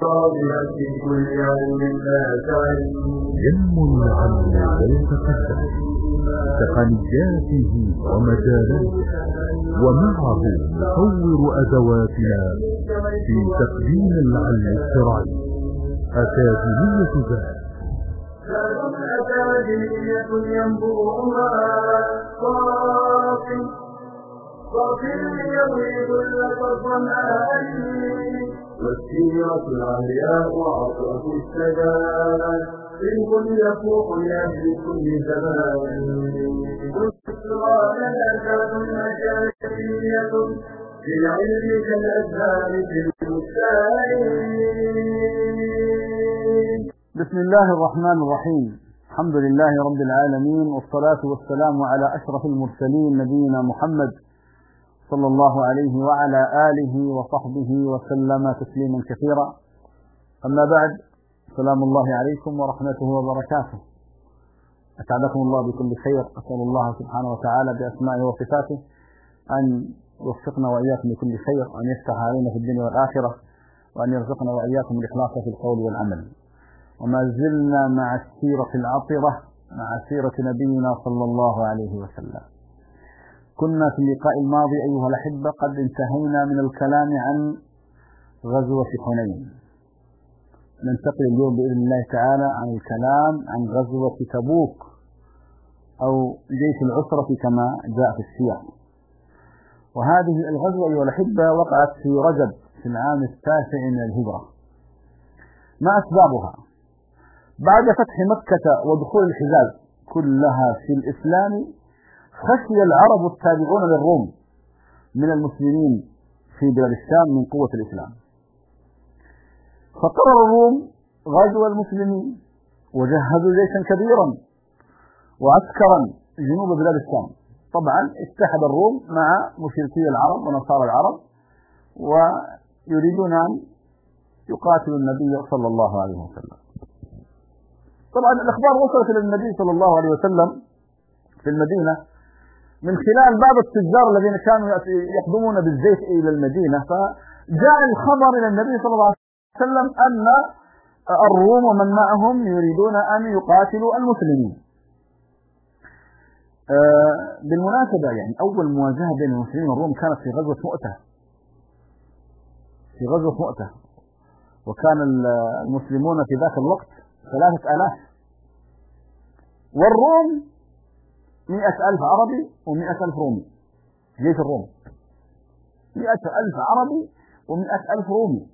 في كل يوم لا تعلم ينمو العلم ويتقدم تقنياته ومجالاته، ومعه نطور أدواتنا في تقديم العلم الشرعي. أكاديمية ذات أكاديمية ينبوعها صافي يروي كل الظمآن، والسيرة العلياء وعطرة السجاد علم يفوق لأهل كل زمان. بشرى لنا ذات أكاديمية بالعلم كالأزهار في البستان. بسم الله الرحمن الرحيم. الحمد لله رب العالمين، والصلاة والسلام على أشرف المرسلين نبينا محمد صلى الله عليه وعلى آله وصحبه وسلم تسليما كثيرا. أما بعد، سلام الله عليكم ورحمته وبركاته. أسعدكم الله بكل خير. أسأل الله سبحانه وتعالى بأسمائه وصفاته أن يوفقنا وإياكم لكل خير، وأن يفتح علينا في الدنيا والآخرة، وأن يرزقنا وإياكم الإخلاص في القول والعمل. وما زلنا مع السيرة العطرة، مع سيرة نبينا صلى الله عليه وسلم. كنا في اللقاء الماضي أيها الأحبة قد انتهينا من الكلام عن غزوة حنين. ننتقل اليوم بإذن الله تعالى عن الكلام عن غزوة تبوك أو جيش العسرة كما جاء في السياق. وهذه الغزوة أيها الأحبة وقعت في رجب في العام 9 من الهجرة. ما أسبابها؟ بعد فتح مكة ودخول الحجاز كلها في الإسلام، خشي العرب التابعون للروم من المسلمين في بلاد الشام من قوة الإسلام، فقرر الروم غزو المسلمين، وجهزوا جيشا كبيرا وعسكرا جنوب بلاد الشام. طبعا اتحد الروم مع مشركي العرب ونصارى العرب، ويريدون أن يقاتلوا النبي صلى الله عليه وسلم. طبعا الأخبار وصلت إلى النبي صلى الله عليه وسلم في المدينة من خلال بعض التجار الذين كانوا يقدمون بالزيت إلى المدينة، فجاء الخبر إلى النبي صلى الله عليه وسلم أن الروم ومن معهم يريدون أن يقاتلوا المسلمين. بالمناسبة يعني أول مواجهة بين المسلمين والروم كانت في غزوة مؤتة، وكان المسلمون في ذاك الوقت 3000، والروم 100,000 عربي و100,000 رومي. جيش الروم 100,000 عربي و100,000 رومي،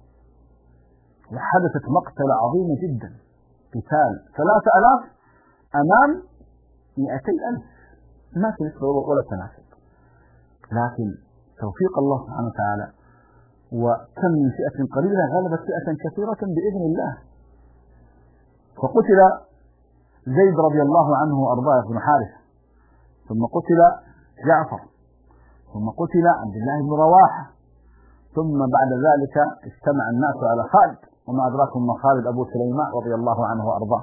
وحدثت مقتلة عظيمة جدا. قتال 3000 أمام 200,000، ما في نسبة ولا تناسب، لكن توفيق الله سبحانه وتعالى، وكم من فئة قليلة غلبت فئة كثيرة بإذن الله. فقتل زيد رضي الله عنه وأرضاه بن حارثة، ثم قتل جعفر، ثم قتل عبد الله بن رواحة، ثم بعد ذلك اجتمع الناس على خالد، وما أدراكم ما خالد أبو سليمان رضي الله عنه وأرضاه،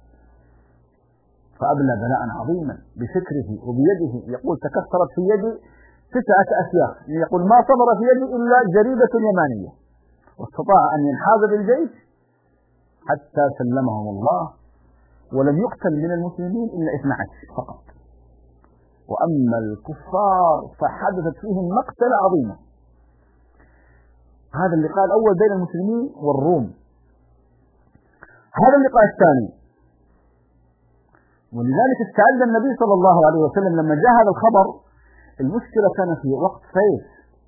فأبلى بلاء عظيما بفكره وبيده. يقول تكسرت في يدي 9 أسياخ، يقول ما صبر في يدي إلا جريدة يمانية، واستطاع أن ينحاز بالجيش حتى سلمهم الله، ولم يقتل من المسلمين إلا 12 فقط. وأما الكفار فحدثت فيهم مقتلة عظيمة. هذا اللقاء الأول بين المسلمين والروم. هذا اللقاء الثاني، ولذلك استعد النبي صلى الله عليه وسلم لما جاء هذا الخبر. المشكلة كان في وقت صيف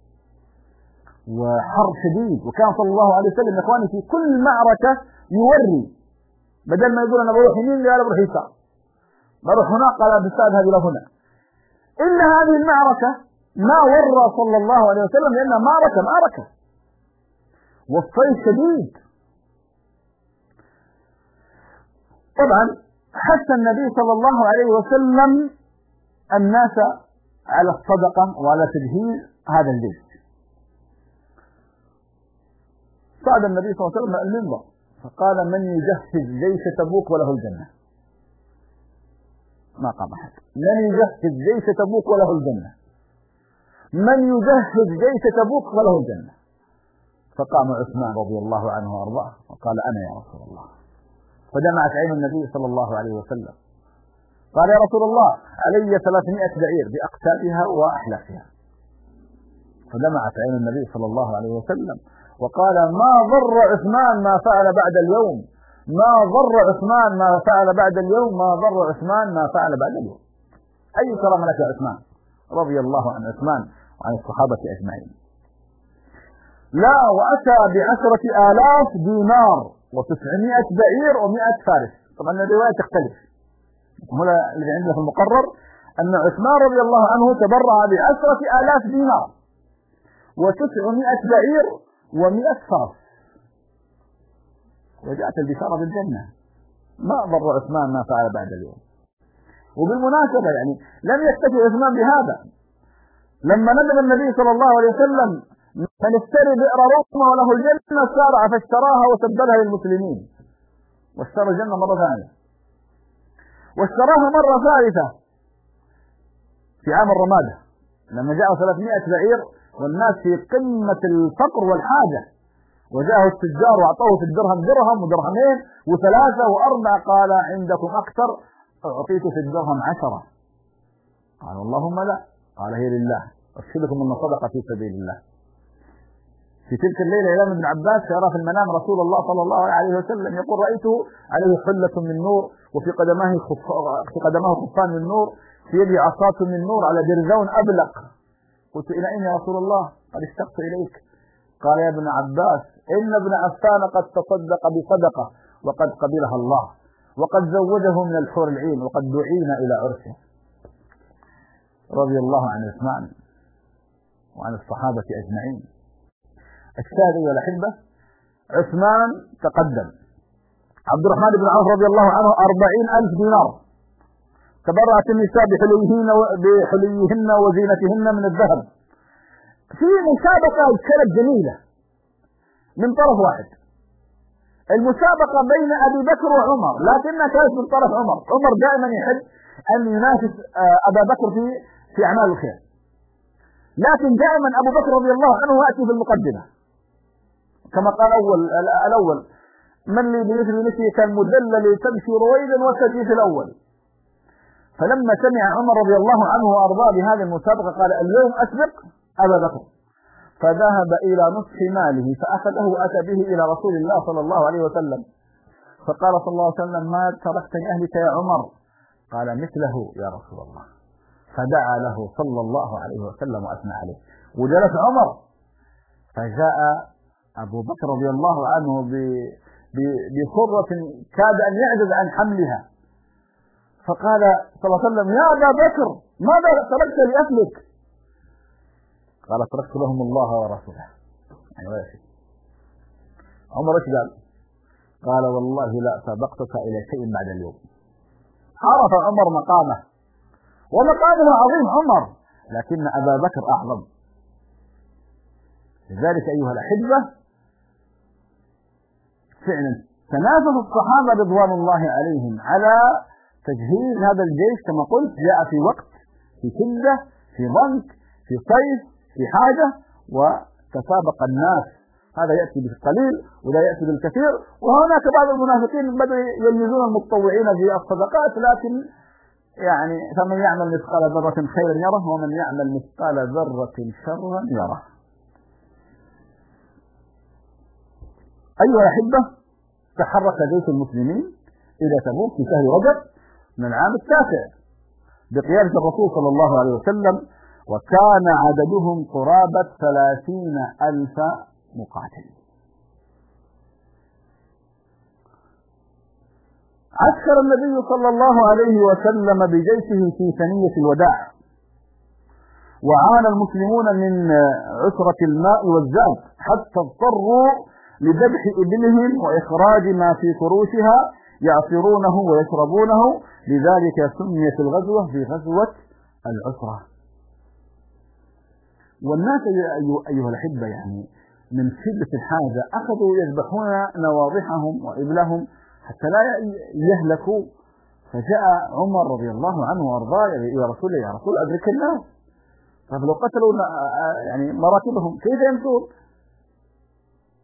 وحر شديد، وكان صلى الله عليه وسلم يا إخواني في كل معركة يوري، بدل ما يقول أنا بروح يمين قال بروح يسار، بروح هنا قال بستاد هذه لهنا. إلا هذه المعركة ما ورى صلى الله عليه وسلم، لأنها معركة والصيف شديد. طبعا حث النبي صلى الله عليه وسلم الناس على الصدقة وعلى تجهيز هذا الجيش. صعد النبي صلى الله عليه وسلم على المنبر فقال من يجهز جيش تبوك وله الجنة. ما قام أحد. من يجهز جيش تبوك وله الجنة، من يجهز جيش تبوك وله الجنة. فقام عثمان رضي الله عنه وأرضاه وقال أنا يا رسول الله. فدمعت عين النبي صلى الله عليه وسلم. قال يا رسول الله علي 300 بعير بأقتابها وأحلافها. فدمعت عين النبي صلى الله عليه وسلم وقال ما ضر عثمان ما فعل بعد اليوم، ما ضر عثمان ما فعل بعد اليوم، ما ضر عثمان ما فعل بعد اليوم. أي كرم لك يا عثمان، رضي الله عن عثمان وعن الصحابة أجمعين. لا، وأتى ب10,000 دينار و900 بعير و100 فارس. طبعا الرواية تختلف، هنا اللي عندنا في المقرر أن عثمان رضي الله عنه تبرع ب10,000 دينار و900 بعير و100 فارس، وجاءت البشارة بالجنة. ما ضر عثمان ما فعل بعد اليوم. وبالمناسبة يعني لم يكتفي عثمان بهذا، لما ندب النبي صلى الله عليه وسلم من اشتري بئر روما وله الجنة سارع فاشتراها وسبلها للمسلمين، واشترى الجنة مرة ثانية، واشتراها مرة ثالثة في عام الرمادة لما جاءوا 300 بعير والناس في قمة الفقر والحاجة، وجاءه التجار وأعطوه في الدرهم درهم ودرهمين و3 و4، قال عندكم أكثر؟ أعطيت في الدرهم 10. قال اللهم لا، قال هي لله، أشهدكم أن صدقة في سبيل الله. في تلك الليلة إمام ابن عباس يرى في المنام رسول الله صلى الله عليه وسلم يقول رأيته عليه حلة من نور وفي قدمه خفان من نور، في يده عصاة من نور على درزون أبلق. قلت إلى أين يا رسول الله؟ قد اشتقت إليك. قال يا ابن عباس إن ابن عفان قد تصدق بصدقة وقد قبلها الله وقد زوجه من الحور العين وقد دعينا إلى عرسه. رضي الله عن عثمان وعن الصحابة أجمعين. الشاهد أيها الأحبة، عثمان تقدم. عبد الرحمن بن عوف رضي الله عنه 40,000 دينار. تبرعت النساء بحليهن وزينتهن من الذهب. في مسابقة كانت جميلة من طرف واحد، المسابقة بين أبي بكر وعمر، لكنها كانت من طرف عمر. عمر دائما يحب أن ينافس أبا بكر في أعمال الخير، لكن دائما أبو بكر رضي الله عنه يأتي في المقدمة، كما قال الأول من لي بمثل مثلي كالمدلل تمشي رويدا وتأتي في الأول. فلما سمع عمر رضي الله عنه وأرضاه بهذه المسابقة قال اليوم أسبق أبا بكر، فذهب إلى نصف ماله فأخذه وأتى به إلى رسول الله صلى الله عليه وسلم، فقال صلى الله عليه وسلم ما تركت لأهلك يا عمر؟ قال مثله يا رسول الله. فدعا له صلى الله عليه وسلم وأثنى عليه، وجلس عمر. فجاء أبو بكر رضي الله عنه بصرة كاد أن يعجز عن حملها، فقال صلى الله عليه وسلم يا أبا بكر ماذا تركت لأهلك؟ قال تركت لهم الله ورسوله. يعني عمر ايش قال؟ قال والله لا سبقتك إلى شيء بعد اليوم. عرف عمر مقامه، ومقامه عظيم عمر، لكن أبا بكر أعظم. لذلك أيها الأحبة فعلا تنافس الصحابة رضوان الله عليهم على تجهيز هذا الجيش، كما قلت جاء في وقت، في شدة، في ضنك، في صيف، في حاجة، وتسابق الناس، هذا يأتي بالقليل ولا يأتي بالكثير. وهناك بعض المنافقين بدأوا يلمزون المتطوعين في الصدقات، لكن يعني فمن يعمل مثقال ذرة خيرا يره ومن يعمل مثقال ذرة شرا يره. أيها الأحبة، تحرك جيش المسلمين إلى تبوك في شهر رجب من العام 9 بقيادة الرسول صلى الله عليه وسلم، وكان عددهم قرابة 30,000 مقاتل. عسكر النبي صلى الله عليه وسلم بجيشه في ثنية الوداع، وعانى المسلمون من عسرة الماء والزاد حتى اضطروا لذبح إبلهم وإخراج ما في فروشها يعصرونه ويشربونه، لذلك سميت الغزوة بغزوة العسرة. والناس أيها الأحبة يعني من شدة الحاجة أخذوا يذبحون نواضحهم وإبلهم حتى لا يهلكوا. فجاء عمر رضي الله عنه وأرضاه إلى رسول الله يا رسول أدرك الناس، طيب لو قتلوا يعني مراتبهم كيف يمشون؟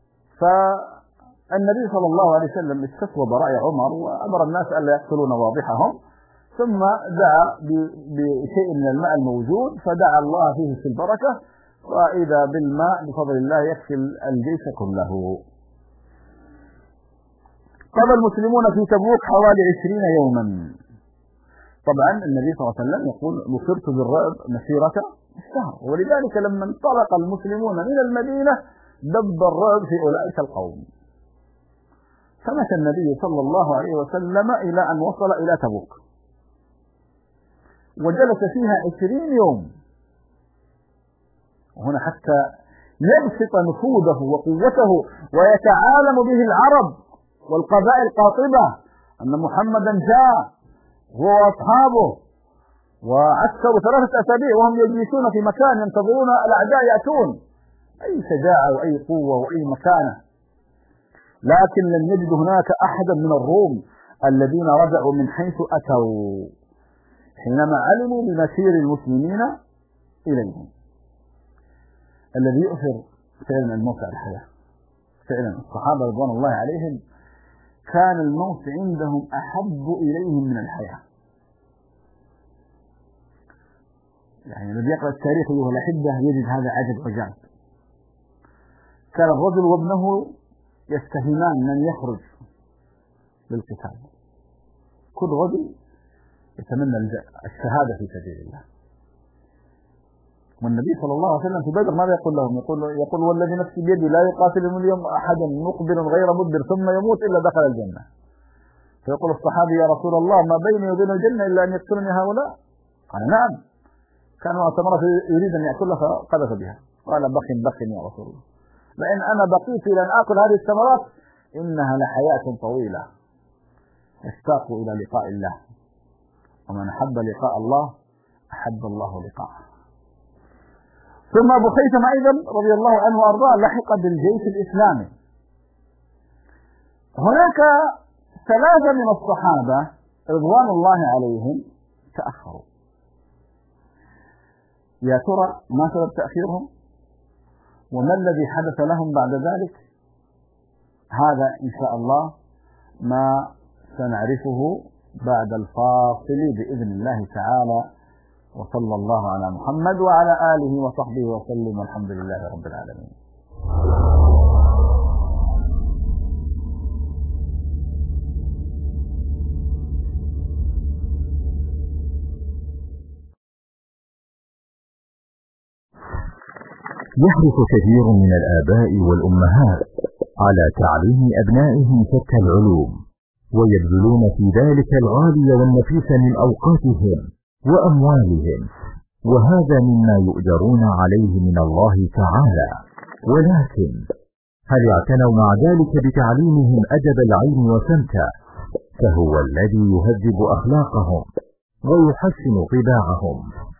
فالنبي صلى الله عليه وسلم استصوب رأي عمر وأمر الناس ألا يقتلون واضحهم، ثم دعا بشيء من الماء الموجود فدعا الله فيه في البركة، وإذا بالماء بفضل الله يكفي الجيش كله. قضى المسلمون في تبوك حوالي 20 يوما. طبعا النبي صلى الله عليه وسلم يقول نصرت بالرعب مسيرة الشهر، ولذلك لما انطلق المسلمون من المدينة دب الرعب في أولئك القوم. فمشى النبي صلى الله عليه وسلم إلى أن وصل إلى تبوك، وجلس فيها 20 يوم، وهنا حتى يبسط نفوذه وقوته ويتعالم به العرب والقبائل القاطبة أن محمدا جاء هو وأصحابه، وعسكروا 3 أسابيع وهم يجلسون في مكان ينتظرون الأعداء يأتون. أي شجاعة وأي قوة وأي مكانة. لكن لم يجد هناك أحدا من الروم الذين رجعوا من حيث أتوا حينما علموا بمسير المسلمين إليهم. الذي يؤثر فعلا الموت على الحياة. فعلا الصحابة رضوان الله عليهم كان الموت عندهم أحب إليهم من الحياة. يعني الذي يقرأ التاريخ أيها الأحبة يجد هذا عجب عجاب. كان الرجل وابنه يستهمان من يخرج للقتال، كل رجل يتمنى الشهادة في سبيل الله. والنبي صلى الله عليه وسلم في بدر ماذا يقول لهم؟ يقول والذي نفسي بيدي لا يقاتلهم اليوم أحد مقبل غير مدبر ثم يموت إلا دخل الجنة. فيقول الصحابي يا رسول الله ما بيني وبين الجنة إلا أن يقتلني هؤلاء؟ قال نعم. كان معتمرة يريد أن يأكلها فقذف بها، قال بخ يا رسول الله، لأن أنا بقيت لأن آكل هذه الثمرات إنها لحياة طويلة يشتاق إلى لقاء الله، ومن أحب لقاء الله أحب الله لقاءه. ثم أبو خيثمة أيضا رضي الله عنه وأرضاه لحق بالجيش الإسلامي. هناك 3 من الصحابة رضوان الله عليهم تأخروا. يا ترى ما سبب تأخيرهم؟ وما الذي حدث لهم بعد ذلك؟ هذا إن شاء الله ما سنعرفه بعد الفاصل بإذن الله تعالى. وصلى الله على محمد وعلى آله وصحبه وسلم، والحمد لله رب العالمين. يحرص كثير من الآباء والأمهات على تعليم أبنائهم شتى العلوم، ويبذلون في ذلك الغالي والنفيس من أوقاتهم وأموالهم، وهذا مما يؤجرون عليه من الله تعالى. ولكن هل اعتنوا مع ذلك بتعليمهم أدب العلم وسمته؟ فهو الذي يهذب أخلاقهم ويحسن طباعهم.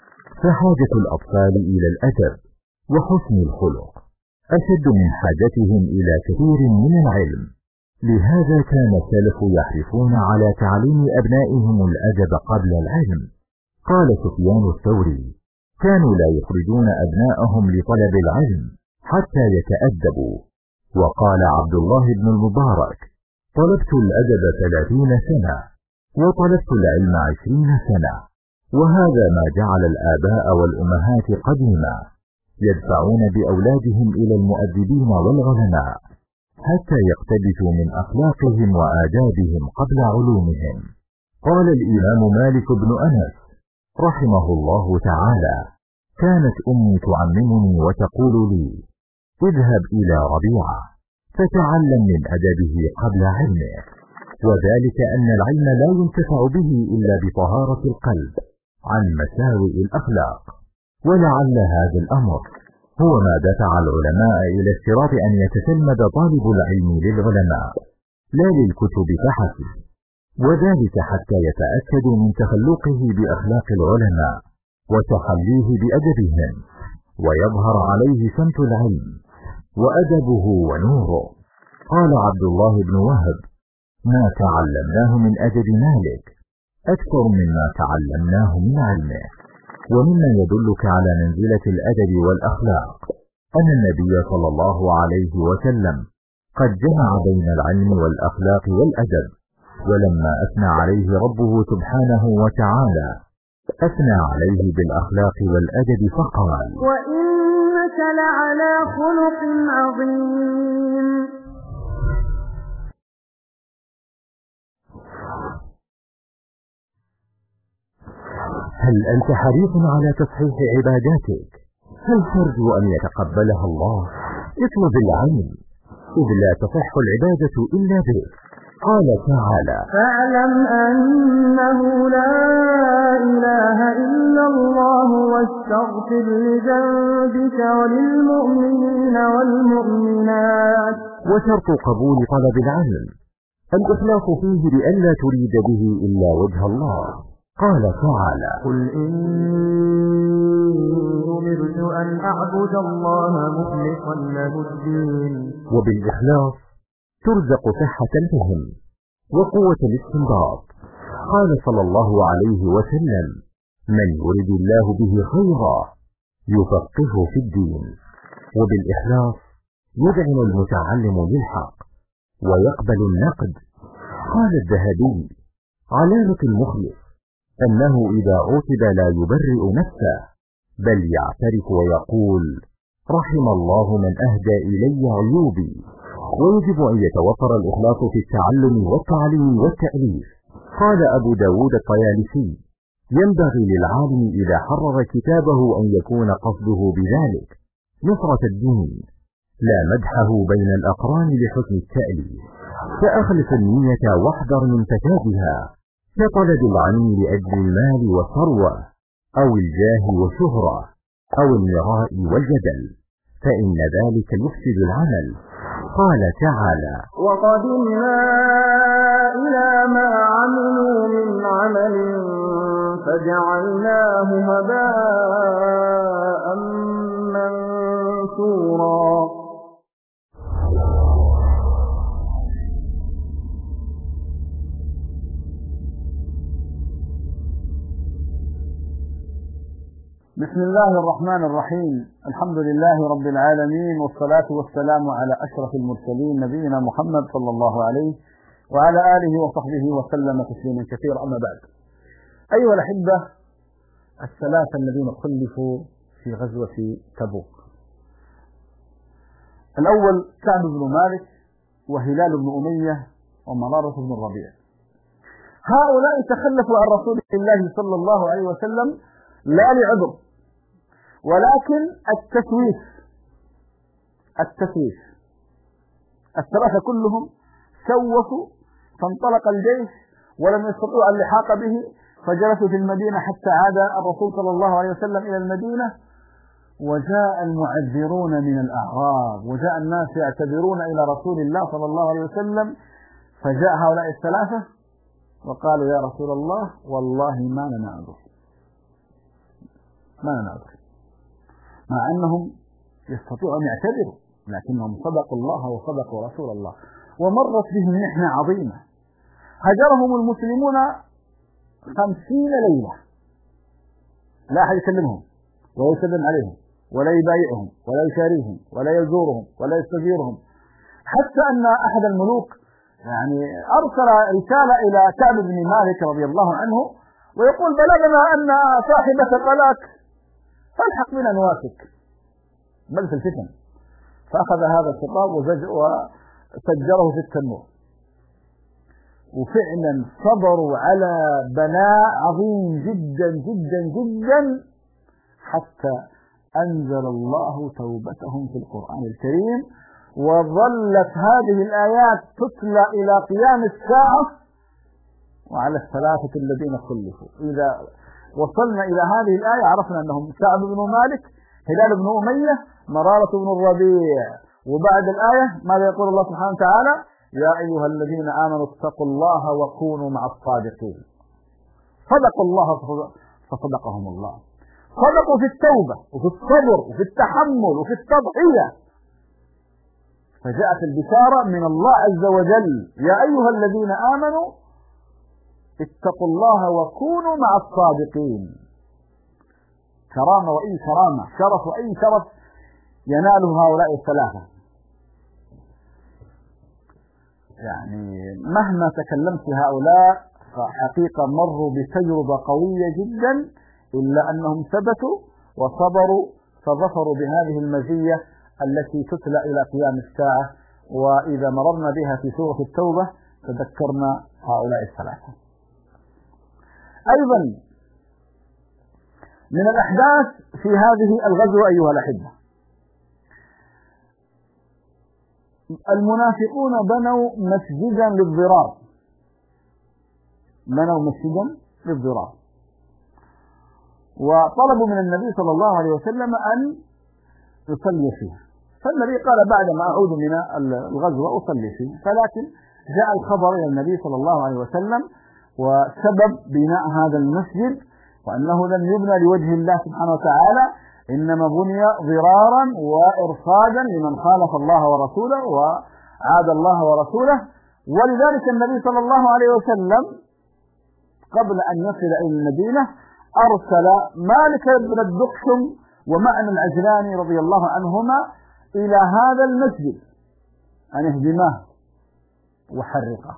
فحاجة الأطفال إلى الأدب وحسن الخلق أشد من حاجتهم إلى كثير من العلم. لهذا كان السلف يحرصون على تعليم أبنائهم الأدب قبل العلم. قال سفيان الثوري كانوا لا يخرجون أبناءهم لطلب العلم حتى يتأدبوا. وقال عبد الله بن المبارك طلبت الأدب 30 سنة وطلبت العلم 20 سنة. وهذا ما جعل الآباء والأمهات قديما يدفعون بأولادهم إلى المؤدبين والعلماء حتى يقتبسوا من أخلاقهم وآدابهم قبل علومهم. قال الإمام مالك بن أنس رحمه الله تعالى كانت أمي تعممني وتقول لي اذهب إلى ربيعة فتعلم من أدبه قبل علمه، وذلك أن العلم لا ينتفع به إلا بطهارة القلب عن مساوئ الأخلاق. ولعل هذا الأمر هو ما دفع العلماء إلى اشتراط أن يتسلمد طالب العلم للعلماء لا للكتب فحسب، وذلك حتى يتأكدوا من تخلقه بأخلاق العلماء وتحليه بأدبهم، ويظهر عليه سمت العلم وأدبه ونوره. قال عبد الله بن وهب ما تعلمناه من أدب مالك أكثر مما تعلمناه من علمه. ومما يدلك على منزلة الأدب والأخلاق أن النبي صلى الله عليه وسلم قد جمع بين العلم والأخلاق والأدب. ولما أثنى عليه ربه سبحانه وتعالى أثنى عليه بالأخلاق والأدب فقال: وإنك لعلى خلق عظيم. هل أنت حريص على تصحيح عباداتك؟ هل ترجو أن يتقبلها الله؟ اطلب العلم، إذ لا تصح العبادة إلا به. قال تعالى: فاعلم أنه لا إله إلا الله واستغفر لذنبك وللمؤمنين والمؤمنات. وشرط قبول طلب العلم الإخلاص فيه بأن لا تريد به إلا وجه الله. قال تعالى: قل إني أمرت أن أعبد الله مخلصا له الدين. وبالإخلاص ترزق صحة الفهم وقوة الاستنباط. قال صلى الله عليه وسلم: من يرد الله به خيرا يفقهه في الدين. وبالإخلاص يذعن المتعلم للحق ويقبل النقد. قال الذهبي: علامة المخلص أنه إذا عوتب لا يبرئ نفسه، بل يعترف ويقول: رحم الله من أهدى إلي عيوبي. ويجب أن يتوفر الإخلاص في التعلم والتعليم والتأليف. قال أبو داود الطيالسي: ينبغي للعالم إذا حرر كتابه أن يكون قصده بذلك نصرة الدين، لا مدحه بين الأقران لحسن التأليف. فأخلص النية واحذر من فسادها، كطلب العلم لأجل المال والثروة أو الجاه والشهرة أو المراء والجدل، فإن ذلك يفسد العمل. قال تعالى: وقدمنا إلى ما عملوا من عمل فجعلناه هباء منثورا. بسم الله الرحمن الرحيم. الحمد لله رب العالمين، والصلاة والسلام على أشرف المرسلين نبينا محمد صلى الله عليه وعلى آله وصحبه وسلم تسليما كثيرا. أما بعد، أيها الأحبة الثلاثة الذين خلفوا في غزوة تبوك: الأول كعب بن مالك، وهلال بن أمية، ومرارة بن الربيع. هؤلاء تخلفوا عن رسول الله صلى الله عليه وسلم لا لعذر، ولكن التسويف. الثلاثة كلهم سوفوا، فانطلق الجيش ولم يستطيعوا اللحاق به، فجلسوا في المدينة حتى عاد الرسول صلى الله عليه وسلم إلى المدينة، وجاء المعذرون من الأعراب، وجاء الناس يعتذرون إلى رسول الله صلى الله عليه وسلم، فجاء هؤلاء الثلاثة وقالوا: يا رسول الله، والله ما لنا عذر، مع أنهم يستطيعوا أن يعتذروا، لكنهم صدقوا الله وصدقوا رسول الله. ومرت بهم محنة عظيمة، هجرهم المسلمون 50 ليلة، لا أحد يكلمهم ولا يسلم عليهم ولا يبايعهم ولا يشاريهم ولا يزورهم ولا يستزيرهم، حتى أن أحد الملوك أرسل رسالة إلى كعب بن مالك رضي الله عنه ويقول: بلغنا أن صاحبة قلاك فالحق بنا نواسك، بل في الفتن. فأخذ هذا الخطاب وسجره في التنور، وفعلا صبروا على بلاء عظيم جدا جدا جدا، حتى أنزل الله توبتهم في القرآن الكريم، وظلت هذه الآيات تتلى إلى قيام الساعة. وعلى الثلاثة الذين خلفوا، إذا وصلنا إلى هذه الآية عرفنا أنهم كعب بن مالك، هلال بن أمية، مرارة بن الربيع. وبعد الآية ماذا يقول الله سبحانه وتعالى؟ يا أيها الذين آمنوا اتقوا الله وكونوا مع الصادقين. صدقوا الله فصدقهم الله، صدقوا في التوبة وفي الصبر وفي التحمل وفي التضحية، فجاءت البشارة من الله عز وجل: يا أيها الذين آمنوا اتقوا الله وكونوا مع الصادقين. كرامة وأي كرامة، شرف وأي شرف يناله هؤلاء الثلاثة. يعني مهما تكلمت في هؤلاء فحقيقة مروا بتجربة قوية جدا، إلا أنهم ثبتوا وصبروا فظفروا بهذه المزية التي تتلى إلى قيام الساعة. وإذا مررنا بها في سورة التوبة تذكرنا هؤلاء الثلاثة. أيضا من الأحداث في هذه الغزوة أيها الأحبة، المنافقون بنوا مسجدا للضرار، وطلبوا من النبي صلى الله عليه وسلم أن يصلي فيه، فالنبي قال بعدما أعود من الغزوة أصلي فيه، فلكن جاء الخبر إلى النبي صلى الله عليه وسلم وسبب بناء هذا المسجد وأنه لم يبنى لوجه الله سبحانه وتعالى، إنما بني ضرارا وإرصادا لمن خالف الله ورسوله وعاد الله ورسوله. ولذلك النبي صلى الله عليه وسلم قبل أن يصل إلى المدينة أرسل مالك بن الدقشم ومعن العجلاني رضي الله عنهما إلى هذا المسجد أن يهدماه وحرقه.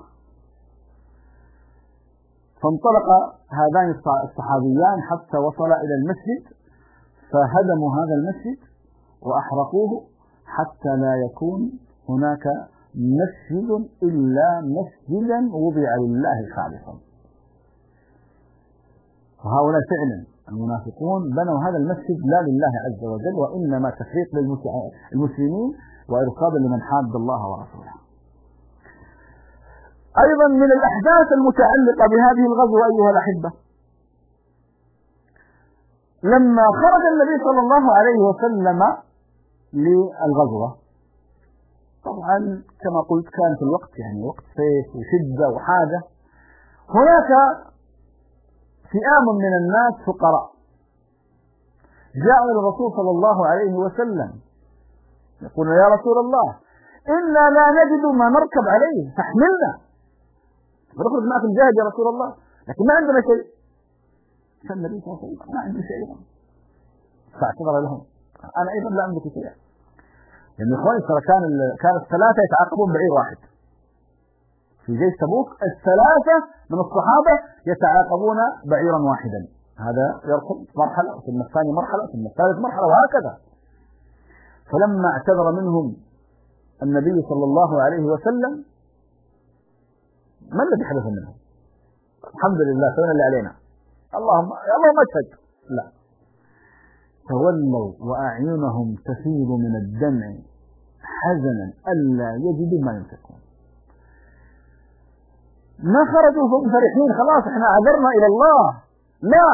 فانطلق هذان الصحابيان حتى وصل إلى المسجد فهدموا هذا المسجد وأحرقوه حتى لا يكون هناك مسجد إلا مسجدا وضع لله خالصا. وهؤلاء فعلا المنافقون بنوا هذا المسجد لا لله عز وجل، وإنما تفريق للمسلمين وإرصادا لمن حاد الله ورسوله. أيضا من الأحداث المتعلقة بهذه الغزوة أيها الأحبة، لما خرج النبي صلى الله عليه وسلم للغزوة، طبعا كما قلت كان في الوقت يعني وقت سيف وشدة وحاجة، هناك فئام من الناس فقراء جاءوا إلى الرسول صلى الله عليه وسلم يقولون يا رسول الله إنا لا نجد ما نركب عليه فاحملنا نخرج معك الجهاد يا رسول الله، لكن ما عندنا شيء. فالنبي صلى الله عليه وسلم ما عندي شيء، فاعتذر لهم أنا أيضا لا أملك شيء. لأن إخواني ترى كان الثلاثة يتعاقبون بعير واحد في جيش تبوك، الثلاثة من الصحابة يتعاقبون بعيرا واحدا، هذا يركب مرحلة ثم الثاني مرحلة ثم الثالث مرحلة وهكذا. فلما اعتذر منهم النبي صلى الله عليه وسلم ما الذي حدث منهم؟ الحمد لله سوينا اللي علينا، اللهم اشهد. لا، تولوا وأعينهم تفيض من الدمع حزنا ألا يجدوا ما ينفقون. ما خرجوا فهم فرحين خلاص احنا عذرنا إلى الله، لا،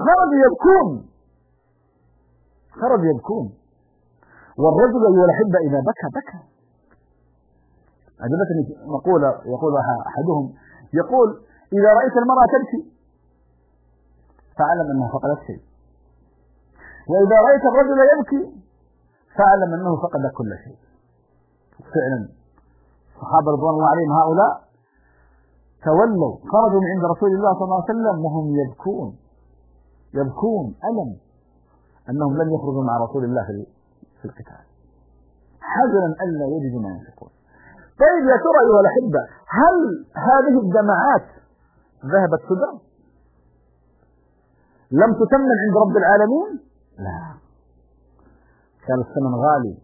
خرجوا يبكون. والرجل أيها الأحبة إذا بكى عجبتني مقولة يقول أحدهم يقول إذا رأيت المرأة تبكي فاعلم أنها فقدت شيء، وإذا رأيت الرجل يبكي فاعلم أنه فقد كل شيء. فعلا الصحابة رضوان الله عليهم هؤلاء تولوا خرجوا من عند رسول الله صلى الله عليه وسلم وهم يبكون ألم أنهم لم يخرجوا مع رسول الله في القتال، حزنا ألا يجدوا ما ينفقون. طيب يا ترى أيها الأحبة، هل هذه الدمعات ذهبت سدى؟ لم تثمن عند رب العالمين؟ لا، كان الثمن غالي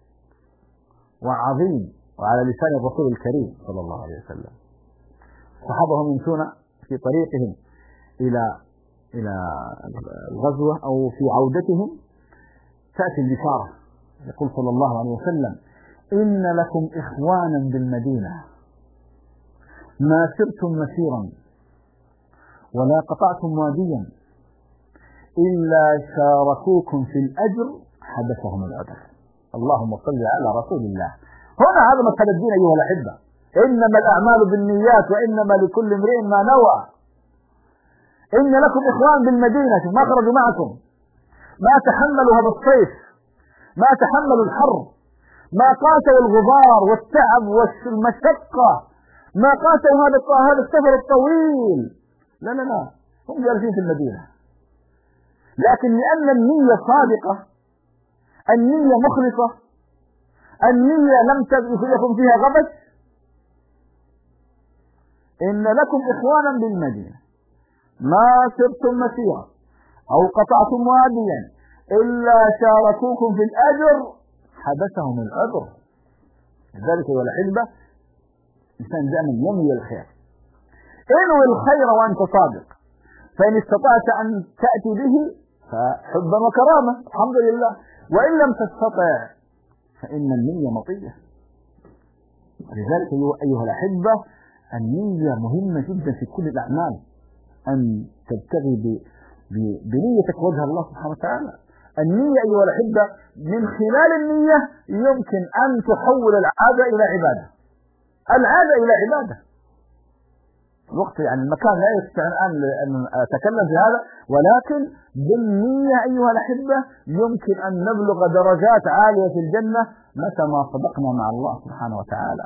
وعظيم وعلى لسان الرسول الكريم صلى الله عليه وسلم. الصحابة هم يمشون في طريقهم إلى الغزوة أو في عودتهم تأتي البشارة، يقول صلى الله عليه وسلم إن لكم إخوانا بالمدينة ما سرتم مسيرا ولا قطعتم واديا إلا شاركوكم في الأجر حدثهم العذر. اللهم صل على رسول الله. هنا هذا مسألة الدين أيها الأحبة، إنما الأعمال بالنيات وإنما لكل امرئ ما نوى. إن لكم إخوان بالمدينة ما خرجوا معكم، ما تحملوا هذا الصيف، ما تحملوا الحر، ما قاتلوا الغبار والتعب والمشقة، ما قاتلوا هذا السفر الطويل، لا هم جالسين في المدينة، لكن لأن النية صادقة، النية مخلصة، النية لم يكن فيها غبش، إن لكم إخوانا بالمدينة ما سرتم مسيرا أو قطعتم واديا إلا شاركوكم في الأجر حبسهم العذر. لذلك أيها الأحبة الإنسان دائما ينوي الخير، انوي الخير وأنت صادق، فإن استطعت أن تأتي به فحبا وكرامة الحمد لله، وإن لم تستطع فإن النية مطية. لذلك أيها الأحبة النية مهمة جدا في كل الأعمال، أن تبتغي بنيتك وجه الله سبحانه وتعالى. النية أيها الأحبة من خلال النية يمكن أن تحول العادة إلى عبادة، العادة إلى عبادة. الوقت يعني المكان لا يستطيع الآن أن أتكلم في هذا، ولكن بالنية أيها الأحبة يمكن أن نبلغ درجات عالية في الجنة متى ما صدقنا مع الله سبحانه وتعالى.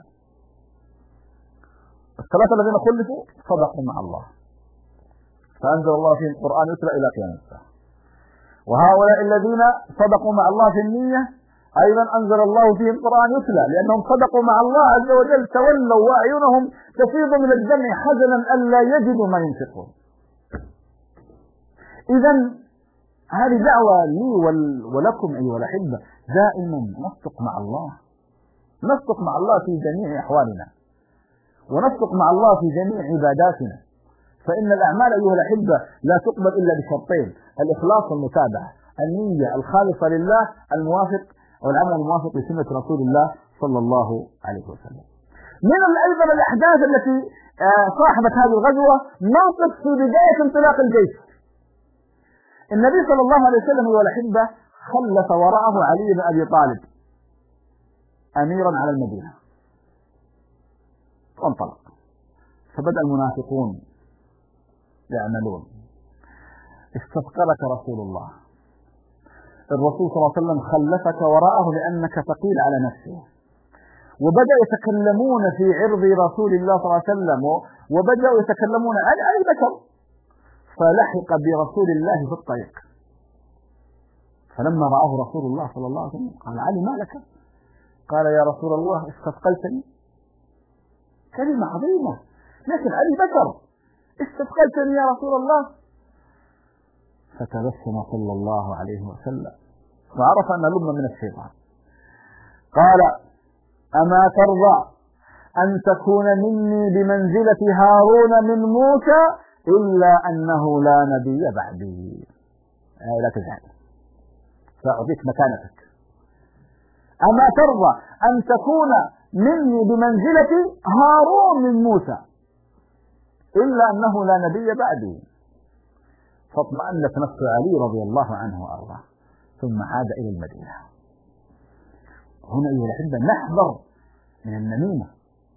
الثلاثة الذين خلفوا صدقوا مع الله فأنزل الله فيهم القرآن يتلى إلى قيام الساعة، وهؤلاء الذين صدقوا مع الله في النية أيضا أنزل الله فيهم القرآن يتلى لأنهم صدقوا مع الله عز وجل، تولوا وأعينهم تفيض من الدمع حزنا ألا يجدوا ما ينفقون. إذا هذه دعوة لي ولكم أيها الأحبة، دائما نصدق مع الله، نصدق مع الله في جميع أحوالنا، ونصدق مع الله في جميع عباداتنا، فإن الأعمال أيها الأحبة لا تقبل إلا بشرطين: الإخلاص والمتابعة، النية الخالصة لله الموافق أو العمل الموافق لسنة رسول الله صلى الله عليه وسلم. من أيضا الأحداث التي صاحبت هذه الغزوة موقف في بداية انطلاق الجيش. النبي صلى الله عليه وسلم أيها الأحبة خلف وراءه علي بن أبي طالب أميرا على المدينة، وانطلق. فبدأ المنافقون يعملون: استثقلك رسول الله، الرسول صلى الله عليه وسلم خلفك وراءه لأنك ثقيل على نفسه. وبدأ يتكلمون في عرض رسول الله صلى الله عليه وسلم، وبدأوا يتكلمون عن أي بشر. فلحق برسول الله في الطريق، فلما رآه رسول الله صلى الله عليه وسلم قال: علي ما لك؟ قال: يا رسول الله استثقلتني. كلمة عظيمة، لكن علي بشر، استثقلتني يا رسول الله. فتبسم صلى الله عليه وسلم وعرف أن لبن من الشيطان. قال: أما ترضى أن تكون مني بمنزلة هارون من موسى إلا أنه لا نبي بعدي. لا تزعل، سأعطيك مكانتك. أما ترضى أن تكون مني بمنزلة هارون من موسى إلا أنه لا نبي بعدي. فاطمأنت نفس علي رضي الله عنه وأرضاه، ثم عاد إلى المدينة. هنا أيها الأحبة نحذر من النميمة،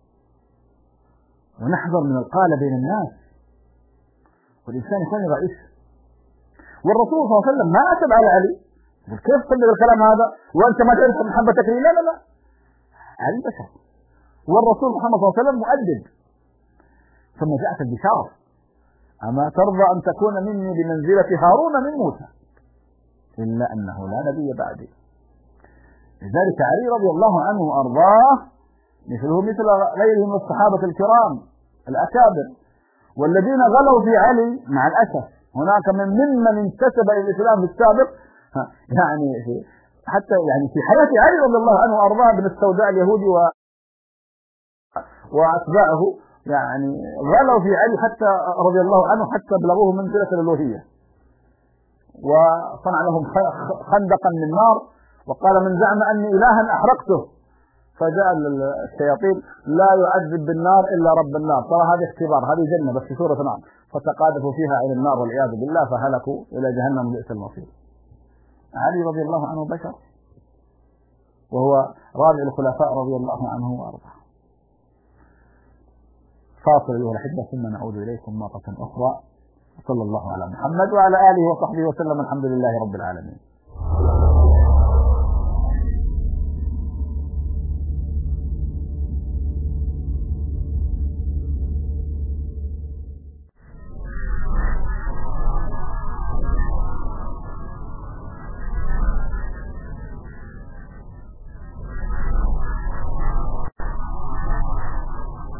ونحذر من القالة بين الناس، والإنسان يكون رئيس. والرسول صلى الله عليه وسلم ما أتب على علي، كيف تقول الكلام هذا وأنت ما تعرف محبتك لي؟ لا لا لا، علي بشر، والرسول محمد صلى الله عليه وسلم مؤدب. ثم جاءت البشارة: أما ترضى أن تكون مني بمنزلة هارون من موسى إلا أنه لا نبي بعدي. لذلك علي رضي الله عنه وأرضاه مثله مثل غيره من الصحابة الكرام الأكابر، والذين غلوا في علي مع الأسف هناك ممن انتسب إلى الإسلام في السابق، يعني حتى يعني في حياة علي رضي الله عنه وأرضاه بن السوداء اليهودي وأتباعه، يعني غلوا في علي حتى رضي الله عنه حتى بلغوه منزلة الألوهية، وصنع لهم خندقا من نار وقال: من زعم أني إلها أحرقته. فجاء الشياطين: لا يعذب بالنار إلا رب النار، ترى هذه اختبار، هذه جنة بس في سورة نار، فتقاذفوا فيها إلى النار والعياذ بالله فهلكوا إلى جهنم بئس المصير. علي رضي الله عنه بشر، وهو رابع الخلفاء رضي الله عنه وأرضاه. فاصل أيها الأحبة ثم نعود إليكم مرة أخرى. صلى الله على محمد وعلى آله وصحبه وسلم، الحمد لله رب العالمين.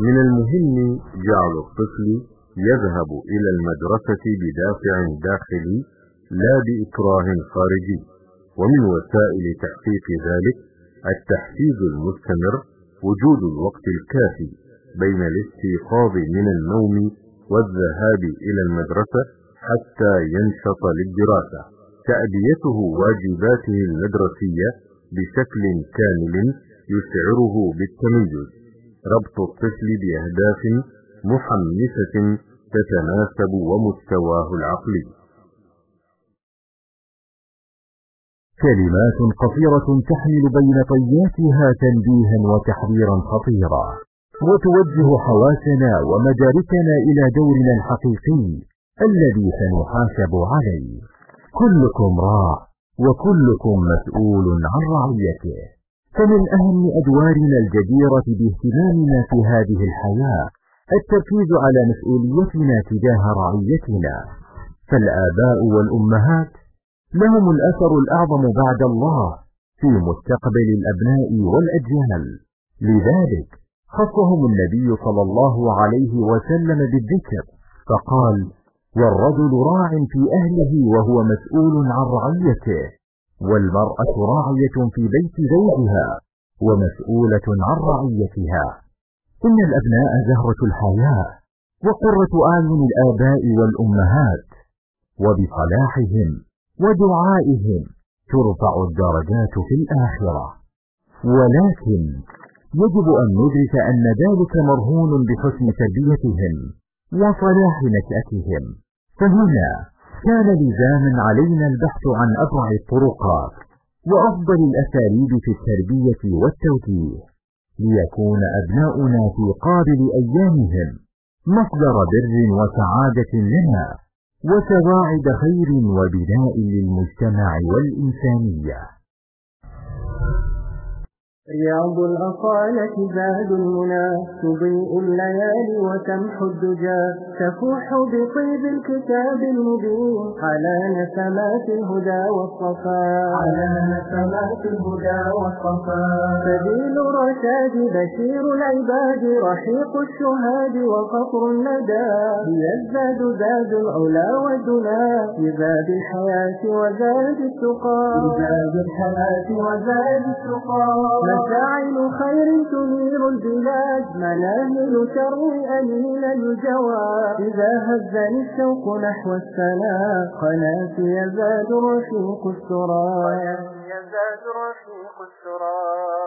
من المهم جعل الطفل يذهب إلى المدرسة بدافع داخلي لا بإكراه خارجي، ومن وسائل تحقيق ذلك التحفيز المستمر، وجود الوقت الكافي بين الاستيقاظ من النوم والذهاب إلى المدرسة حتى ينشط للدراسة، تأديته واجباته المدرسية بشكل كامل يشعره بالتميز، ربط الطفل بأهداف محمسة تتناسب ومستواه العقلي. كلمات قصيرة تحمل بين طياتها تنبيها وتحذيرا خطيرا، وتوجه حواسنا ومداركنا إلى دورنا الحقيقي الذي سنحاسب عليه. كلكم راع وكلكم مسؤول عن رعيته، فمن أهم أدوارنا الجديرة باهتمامنا في هذه الحياة التركيز على مسؤوليتنا تجاه رعيتنا، فالآباء والأمهات لهم الأثر الأعظم بعد الله في مستقبل الأبناء والأجيال، لذلك خصهم النبي صلى الله عليه وسلم بالذكر فقال: والرجل راع في أهله وهو مسؤول عن رعيته، والمرأة راعية في بيت زوجها ومسؤولة عن رعيتها. إن الأبناء زهرة الحياة وقرة أعين الآباء والأمهات، وبصلاحهم ودعائهم ترفع الدرجات في الآخرة، ولكن يجب أن ندرك أن ذلك مرهون بحسن تربيتهم وصلاح نشأتهم، فهنا كان لزاما علينا البحث عن أبرع الطرقات وأفضل الأساليب في التربية والتوجيه، ليكون أبناؤنا في قابل أيامهم مصدر بر وسعادة لنا وسواعد خير وبناء للمجتمع والإنسانية. رياض الأصالة زاد المنى، تضيء الليالي وتمحو الدجى، تفوح بطيب الكتاب المبين على نسمات الهدى والصفاء، سبيل الرشاد بشير العباد، رحيق الشهاد وقطر الندى، هي الزاد زاد العلا والدنا، لزاد الحياة وزاد التقى، مشاعل خير تنير البلاد، مناهل تروي أنين الجوى، إذا هزني الشوق نحو السلام، قناتي يزاد رشيق السرى.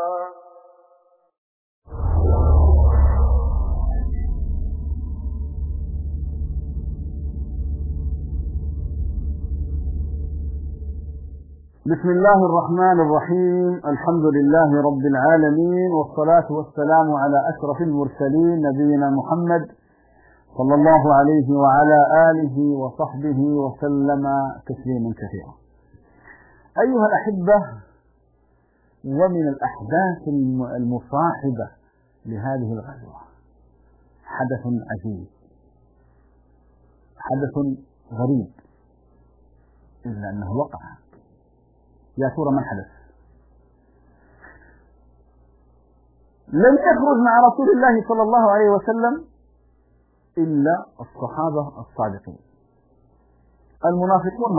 بسم الله الرحمن الرحيم. الحمد لله رب العالمين، والصلاة والسلام على أشرف المرسلين نبينا محمد صلى الله عليه وعلى آله وصحبه وسلم تسليما كثيرا. أيها الأحبة، ومن الأحداث المصاحبة لهذه الغزوة حدث عجيب، حدث غريب، إلا أنه وقع. يا ترى ما الحدث؟ لم يخرج مع رسول الله صلى الله عليه وسلم إلا الصحابة الصادقين. المنافقون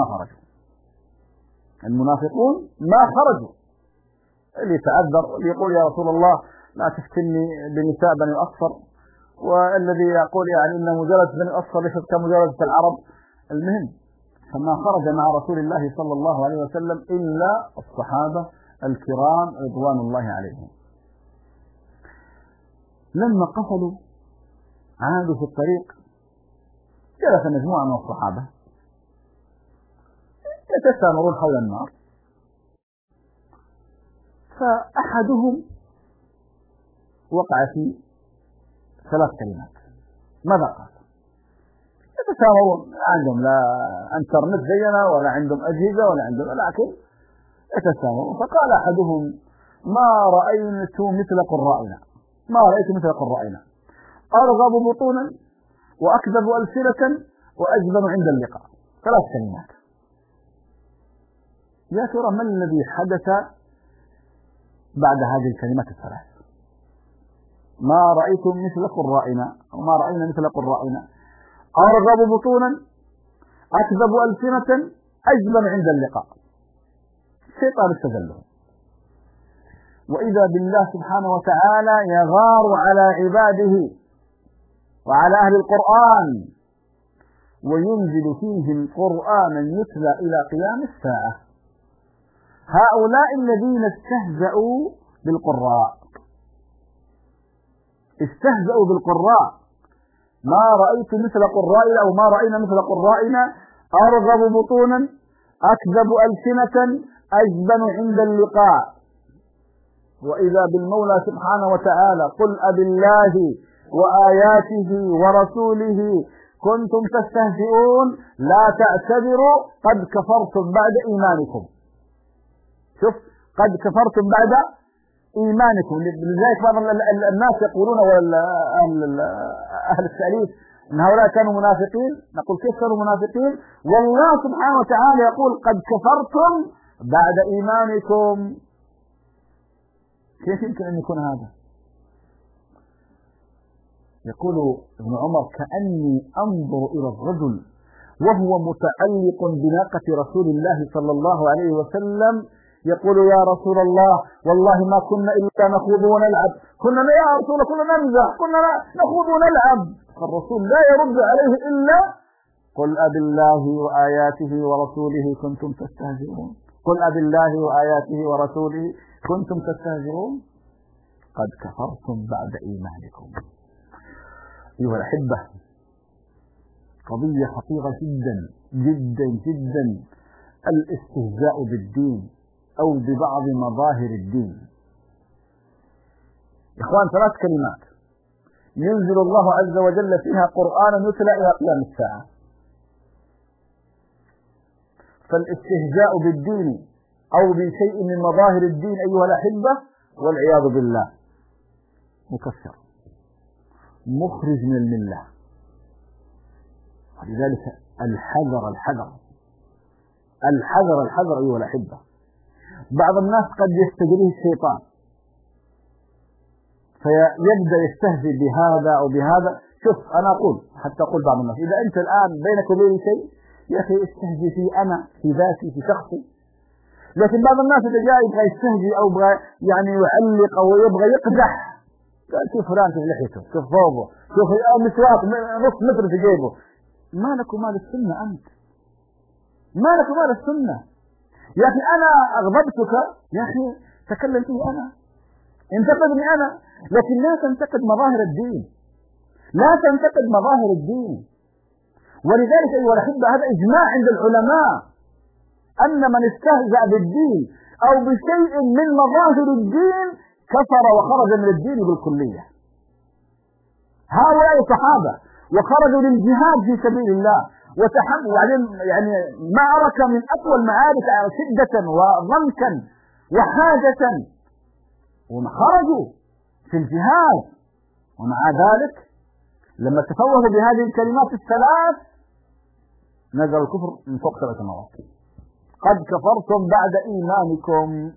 ما خرجوا. اللي تعذر يقول يا رسول الله لا تفتني بنساء بني الأصفر، والذي يقول يعني إن مجالدة بني الأصفر ليست كمجالدة العرب. المهم فما خرج مع رسول الله صلى الله عليه وسلم إلا الصحابة الكرام رضوان الله عليهم. لما قفلوا عادوا في الطريق، جلس مجموعة من الصحابة يتسامرون حول النار، فأحدهم وقع في 3 كلمات. ماذا قال؟ يتسامرون، عندهم لا انترنت زينا ولا عندهم أجهزة ولا عندهم، لكن يتسامرون. فقال أحدهم: ما رأيت مثل قرائنا، أرغب بطونا وأكذب ألسنة وأجبن عند اللقاء. 3 كلمات. يا ترى ما الذي حدث بعد هذه الكلمات ال3؟ ما رأيتم مثل قرائنا وما رأينا مثل قرائنا، أرغب بطونا، أكذب ألسنة، أجبن عند اللقاء. الشيطان استغله، وإذا بالله سبحانه وتعالى يغار على عباده وعلى أهل القرآن وينزل فيهم قرآنا يتلى إلى قيام الساعة. هؤلاء الذين استهزأوا بالقراء، ما رأيت مثل قرائنا أو ما رأينا مثل قرائنا، أرغب بطونا، أكذب ألسنة، أجبن عند اللقاء. وإذا بالمولى سبحانه وتعالى قل أبالله وآياته ورسوله كنتم تستهزئون لا تعتذروا قد كفرتم بعد إيمانكم. شوف، قد كفرتم بعد إيمانكم. لذلك بعض الناس يقولون أهل التأليف إن هؤلاء كانوا منافقين. نقول كيف كانوا منافقين؟ والله سبحانه وتعالى يقول قد كفرتم بعد إيمانكم. كيف يمكن أن يكون هذا؟ يقول ابن عمر كأني أنظر إلى الرجل وهو متعلق بناقة رسول الله صلى الله عليه وسلم يقول يا رسول الله والله ما كنا إلا نخوض ونلعب، كنا يا رسول الله كنا نمزح، كنا نخوض ونلعب. فالرسول لا يرد عليه إلا قل أبالله وآياته ورسوله كنتم تستهزئون، قل أبالله وآياته ورسوله كنتم تستهزئون قد كفرتم بعد إيمانكم. أيها الأحبة، قضية خطيرة جدا جدا جدا، الاستهزاء بالدين أو ببعض مظاهر الدين. إخوان، 3 كلمات ينزل الله عز وجل فيها قرآنا يتلى إلى قيام الساعة. فالاستهزاء بالدين أو بشيء من مظاهر الدين أيها الأحبة والعياذ بالله مكفر مخرج من الملة. ولذلك الحذر الحذر الحذر الحذر أيها الأحبة. بعض الناس قد يستجريه الشيطان فيبدأ يستهزئ بهذا أو بهذا. شوف، أنا أقول حتى أقول بعض الناس إذا أنت الآن بينك وبين شيء يا أخي استهزئ في أنا في ذاتي في شخصي. لكن بعض الناس إذا جاء يبغى يستهزئ أو يبغى يعني يعلق أو يبغى يقدح، قال شوف فلان في لحيته، شوف ثوبه، شوف مسواك نص متر في جيبه. ما لك ومال السنة أنت؟ ما لك ومال السنة؟ يا أخي أنا أغضبتك، يا أخي تكلم فيه أنا، انتقدني أنا، لكن لا تنتقد مظاهر الدين، لا تنتقد مظاهر الدين. ولذلك أيها الأحبة هذا إجماع عند العلماء أن من استهزأ بالدين أو بشيء من مظاهر الدين كفر وخرج من الدين بالكلية. هؤلاء الصحابة وخرجوا للجهاد في سبيل الله وتحملوا يعني معركة من أقوى المعارك شدة وضنكا وحاجة، وخرجوا في الجهاد، ومع ذلك لما تفوهوا بهذه الكلمات الثلاث نزل الكفر من فوق 3 سماوات. قد كفرتم بعد إيمانكم.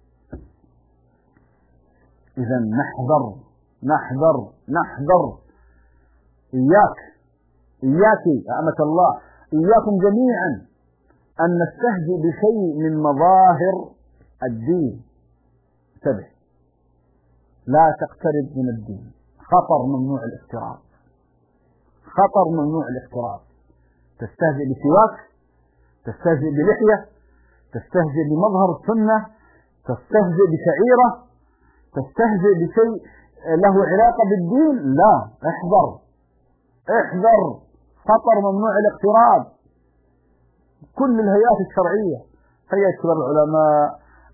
إذا نحذر نحذر نحذر. إياك يا أمة الله، إياكم جميعا أن نستهزئ بشيء من مظاهر الدين. انتبه، لا تقترب من الدين، خطر ممنوع الاقتراب، خطر ممنوع الاقتراب. تستهزئ بسواك، تستهزئ بلحية، تستهزئ بمظهر السنة، تستهزئ بشعيرة، تستهزئ بشيء له علاقة بالدين، لا، احذر احذر، خطر ممنوع الاقتراب. كل الهيئات الشرعية، هيئة كبار العلماء،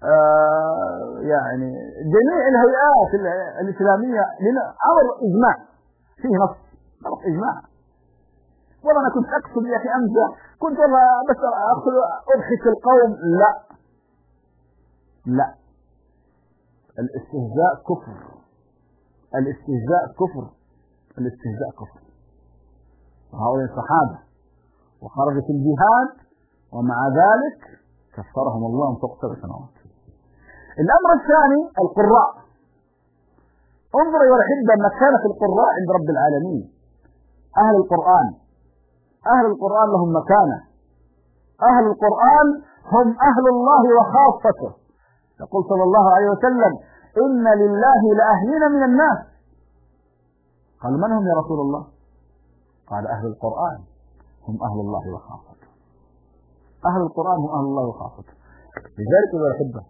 يعني جميع الهيئات الإسلامية أمر إجماع، فيه نص إجماع. والله أنا كنت أقصد يا أخي أمزح، كنت والله بس أقصد أضحك القوم. لا، الاستهزاء كفر، الاستهزاء كفر، الاستهزاء كفر. وهؤلاء الصحابة وخرجوا في الجهاد ومع ذلك كفرهم الله من فوق 7 سنوات. الأمر الثاني القراء. انظر أيها الأحبة مكانة القراء عند رب العالمين. أهل القرآن لهم مكانة. أهل القرآن هم أهل الله وخاصته. يقول صلى الله عليه وسلم: إن لله لأهلين من الناس. قال: من هم يا رسول الله؟ قال: أهل القرآن هم أهل الله وخاصته. أهل القرآن هم أهل الله وخاصته. لذلك يا أحبة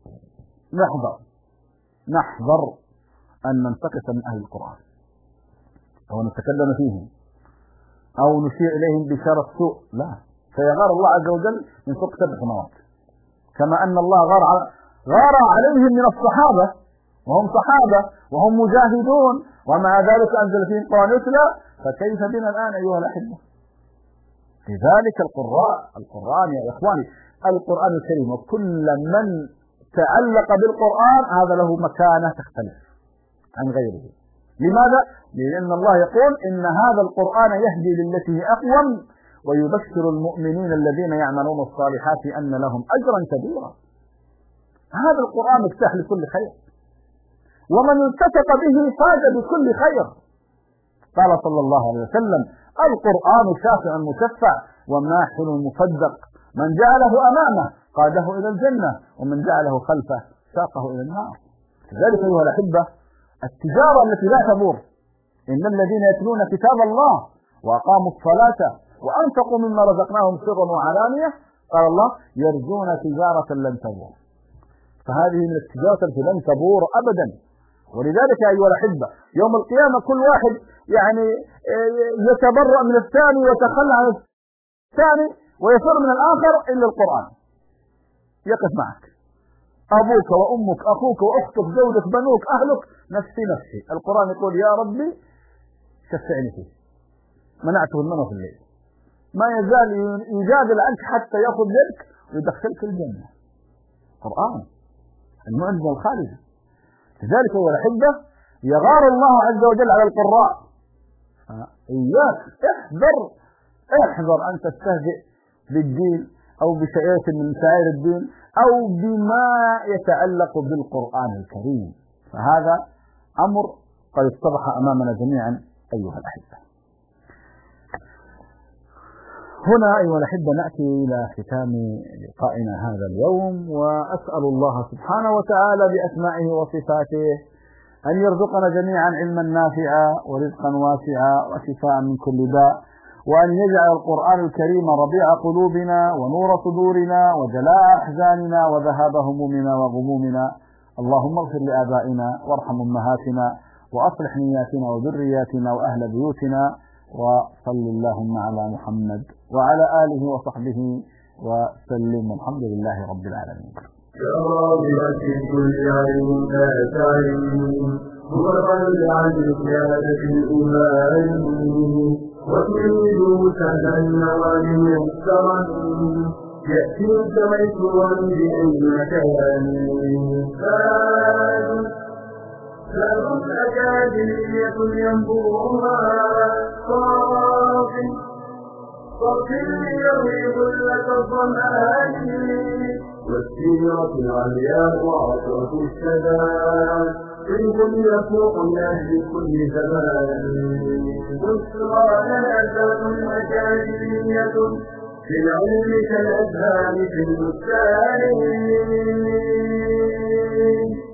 نحذر أن ننتقص من أهل القرآن أو نتكلم فيهم أو نشير إليهم بشارة سوء، لا، فيغار الله عز وجل من فوق 7 سماوات، كما أن الله غار عليهم من الصحابة وهم صحابة وهم مجاهدون ومع ذلك أنزل فيهم قرآن يتلى، فكيف بنا الآن أيها الأحبة؟ لذلك القرآن يا إخواني، القرآن الكريم وكل من تعلق بالقرآن هذا له مكانة تختلف عن غيره. لماذا؟ لأن الله يقول: إن هذا القرآن يهدي للتي هي أقوم ويبشر المؤمنين الذين يعملون الصالحات أن لهم أجرا كبيرا. هذا القرآن مفتاح لكل خير، ومن التفت به فاز بكل خير. قال صلى الله عليه وسلم: القرآن شافع مشفع وماحل مصدق، من جعله أمامه قاده إلى الجنة ومن جعله خلفه ساقه إلى النار. لذلك أيها الأحبة التجارة التي لا تبور، إن الذين يتلون كتاب الله وأقاموا الصلاة وأنفقوا مما رزقناهم سرا وعلانية، قال الله: يرجون تجارة لن تبور. فهذه من التجارة التي لن تبور أبدا. ولذلك أيها الأحبة يوم القيامة كل واحد يتبرأ من الثاني ويتخلى عن الثاني ويفر من الآخر إلا القرآن يقف معك، أبوك وأمك أخوك وأختك زوجك بنوك أهلك، نفسي نفسي. القرآن يقول: يا ربي شفعني فيه، منعته النوم في الليل، ما يزال يجادل عنك حتى يأخذ يدك ويدخلك الجنة. قرآن المعجزة الخالدة. لذلك أيها الأحبة يغار الله عز وجل على القراء. إياك احذر أن تستهزئ بالدين أو بشيء من شعائر الدين أو بما يتعلق بالقرآن الكريم، فهذا أمر قد اتضح أمامنا جميعا أيها الأحبة. هنا أيها الأحبة نأتي إلى ختام لقائنا هذا اليوم، وأسأل الله سبحانه وتعالى بأسمائه وصفاته أن يرزقنا جميعا علما نافعا ورزقا واسعا وشفاء من كل داء، وأن يجعل القرآن الكريم ربيع قلوبنا ونور صدورنا وجلاء أحزاننا وذهاب همومنا وغمومنا. اللهم اغفر لآبائنا وارحم أمهاتنا وأصلح نياتنا وذرياتنا وأهل بيوتنا، وصل اللهم على محمد وعلى آله وصحبه وسلم، والحمد لله رب العالمين. يا راغبة كل علم لا تعلم، هو الرد عن زيادة الإيمان، وتريد تهنى لمسترا يأتيك ميسورا بأي مكان. فاز أكاديمية ينبوها صافي يغيظ لك الظمآن، والسيرة العلياء وعطرة الشباب علم يفوق الناس كل زمان. بشرى لنا ذات أكاديمية في العلم كالأزهار في البستان.